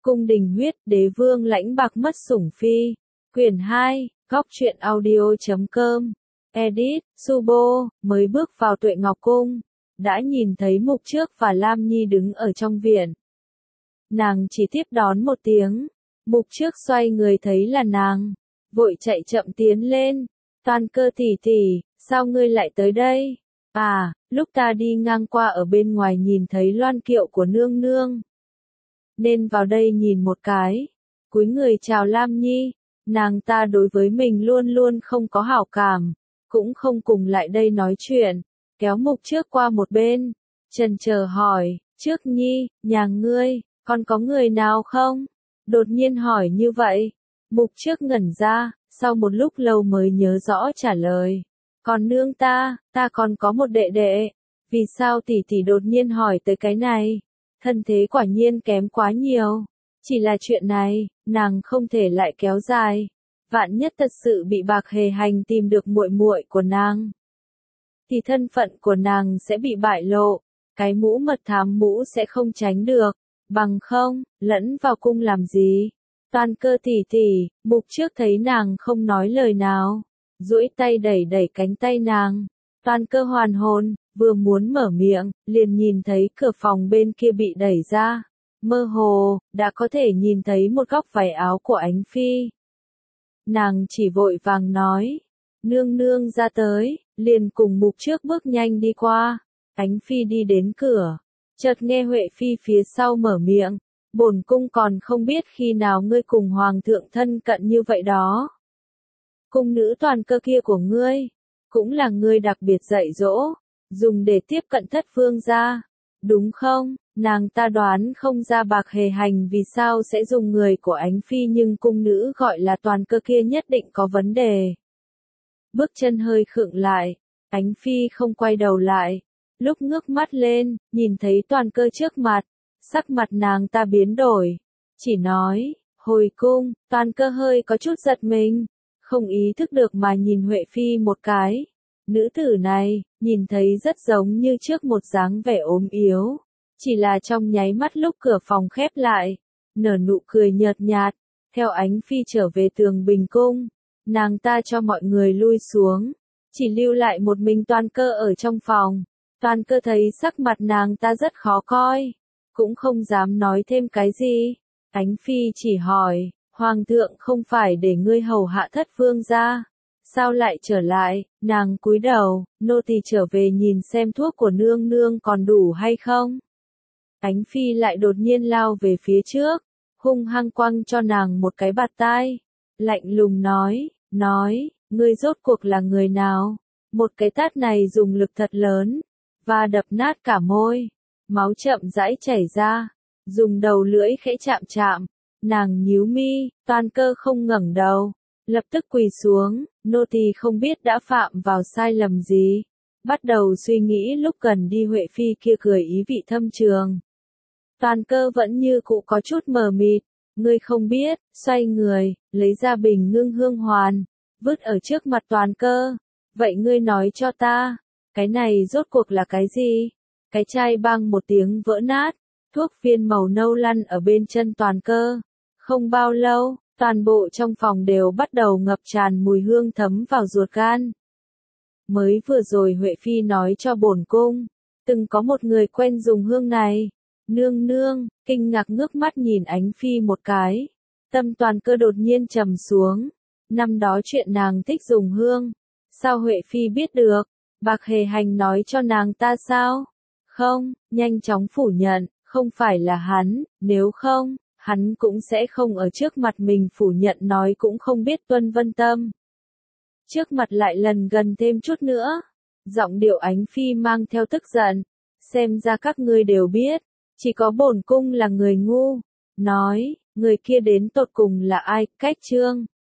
Cung đình huyết, đế vương lãnh bạc mất sủng phi. Quyển 2, góc truyện audio.com. Edit, Subo, mới bước vào Tuệ Ngọc Cung. Đã nhìn thấy Mục Trước và Lam Nhi đứng ở trong viện. Nàng chỉ tiếp đón một tiếng. Mục Trước xoay người thấy là nàng. Vội chạy chậm tiến lên. Toàn Cơ tỷ tỷ, sao ngươi lại tới đây? À, lúc ta đi ngang qua ở bên ngoài nhìn thấy loan kiệu của nương nương. Nên vào đây nhìn một cái. Cúi người chào Lam Nhi. Nàng ta đối với mình luôn luôn không có hảo cảm. Cũng không cùng lại đây nói chuyện. Kéo Mục Trước qua một bên. Chần chờ hỏi, Trước Nhi, nhà ngươi, còn có người nào không? Đột nhiên hỏi như vậy. Mục Trước ngẩn ra, sau một lúc lâu mới nhớ rõ trả lời. Còn nương ta còn có một đệ đệ. Vì sao tỷ tỷ đột nhiên hỏi tới cái này? Thân thế quả nhiên kém quá nhiều. Chỉ là chuyện này, nàng không thể lại kéo dài. Vạn nhất thật sự bị Bạc Hề Hành tìm được muội muội của nàng, thì thân phận của nàng sẽ bị bại lộ. Cái mũ mật thám mũ sẽ không tránh được. Bằng không, lẫn vào cung làm gì? Toàn Cơ tỷ tỷ, Mục Trước thấy nàng không nói lời nào. Duỗi tay đẩy đẩy cánh tay nàng. Toàn Cơ hoàn hồn, vừa muốn mở miệng, liền nhìn thấy cửa phòng bên kia bị đẩy ra. Mơ hồ, đã có thể nhìn thấy một góc váy áo của Ánh Phi. Nàng chỉ vội vàng nói, nương nương ra tới, liền cùng Mục Trước bước nhanh đi qua. Ánh Phi đi đến cửa, chợt nghe Huệ Phi phía sau mở miệng, bổn cung còn không biết khi nào ngươi cùng hoàng thượng thân cận như vậy đó. Cung nữ Toàn Cơ kia của ngươi, cũng là ngươi đặc biệt dạy dỗ, dùng để tiếp cận thất vương gia, đúng không? Nàng ta đoán không ra Bạc Hề Hành vì sao sẽ dùng người của Ánh Phi, nhưng cung nữ gọi là Toàn Cơ kia nhất định có vấn đề. Bước chân hơi khựng lại, Ánh Phi không quay đầu lại. Lúc ngước mắt lên, nhìn thấy Toàn Cơ trước mặt, sắc mặt nàng ta biến đổi. Chỉ nói, hồi cung. Toàn Cơ hơi có chút giật mình, không ý thức được mà nhìn Huệ Phi một cái. Nữ tử này, nhìn thấy rất giống như trước một dáng vẻ ốm yếu. Chỉ là trong nháy mắt lúc cửa phòng khép lại, nở nụ cười nhợt nhạt, theo Ánh Phi trở về tường Bình Cung. Nàng ta cho mọi người lui xuống, chỉ lưu lại một mình Toàn Cơ ở trong phòng. Toàn Cơ thấy sắc mặt nàng ta rất khó coi, cũng không dám nói thêm cái gì. Ánh Phi chỉ hỏi, Hoàng thượng không phải để ngươi hầu hạ thất vương gia, sao lại trở lại? Nàng cúi đầu, nô tỳ trở về nhìn xem thuốc của nương nương còn đủ hay không. Ánh Phi lại đột nhiên lao về phía trước, hung hăng quăng cho nàng một cái bạt tai, lạnh lùng nói, ngươi rốt cuộc là người nào? Một cái tát này dùng lực thật lớn, và đập nát cả môi, máu chậm rãi chảy ra, dùng đầu lưỡi khẽ chạm chạm, nàng nhíu mi. Toàn Cơ không ngẩng đầu, lập tức quỳ xuống, nô tỳ không biết đã phạm vào sai lầm gì, bắt đầu suy nghĩ. Lúc gần đi Huệ Phi kia cười ý vị thâm trường. Toàn Cơ vẫn như cũ có chút mờ mịt, ngươi không biết, xoay người, lấy ra bình ngưng hương hoàn, vứt ở trước mặt Toàn Cơ. Vậy ngươi nói cho ta, cái này rốt cuộc là cái gì? Cái chai bang một tiếng vỡ nát, thuốc viên màu nâu lăn ở bên chân Toàn Cơ. Không bao lâu, toàn bộ trong phòng đều bắt đầu ngập tràn mùi hương thấm vào ruột gan. Mới vừa rồi Huệ Phi nói cho bổn cung, từng có một người quen dùng hương này. Nương nương, kinh ngạc ngước mắt nhìn Ánh Phi một cái. Tâm Toàn Cơ đột nhiên trầm xuống. Năm đó chuyện nàng thích dùng hương, sao Huệ Phi biết được? Bạc Hề Hành nói cho nàng ta sao? Không, nhanh chóng phủ nhận, không phải là hắn, nếu không, hắn cũng sẽ không ở trước mặt mình phủ nhận, nói cũng không biết Tuân Vân Tâm. Trước mặt lại lần gần thêm chút nữa, giọng điệu Ánh Phi mang theo tức giận, xem ra các ngươi đều biết, chỉ có bổn cung là người ngu. Nói, người kia đến tột cùng là ai? Cách Trương.